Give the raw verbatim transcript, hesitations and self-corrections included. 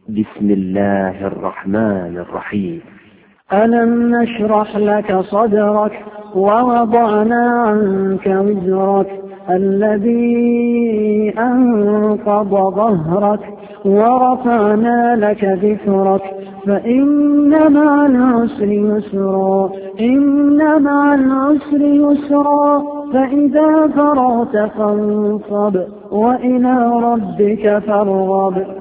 بسم الله الرحمن الرحيم. ألم نشرح لك صدرك ووضعنا عنك وزرك الذي أنقض ظهرك ورفعنا لك ذكرك فإن مع العسر يسرا إن مع العسر يسرا فإذا فرغت فانصب وإلى ربك فارغب.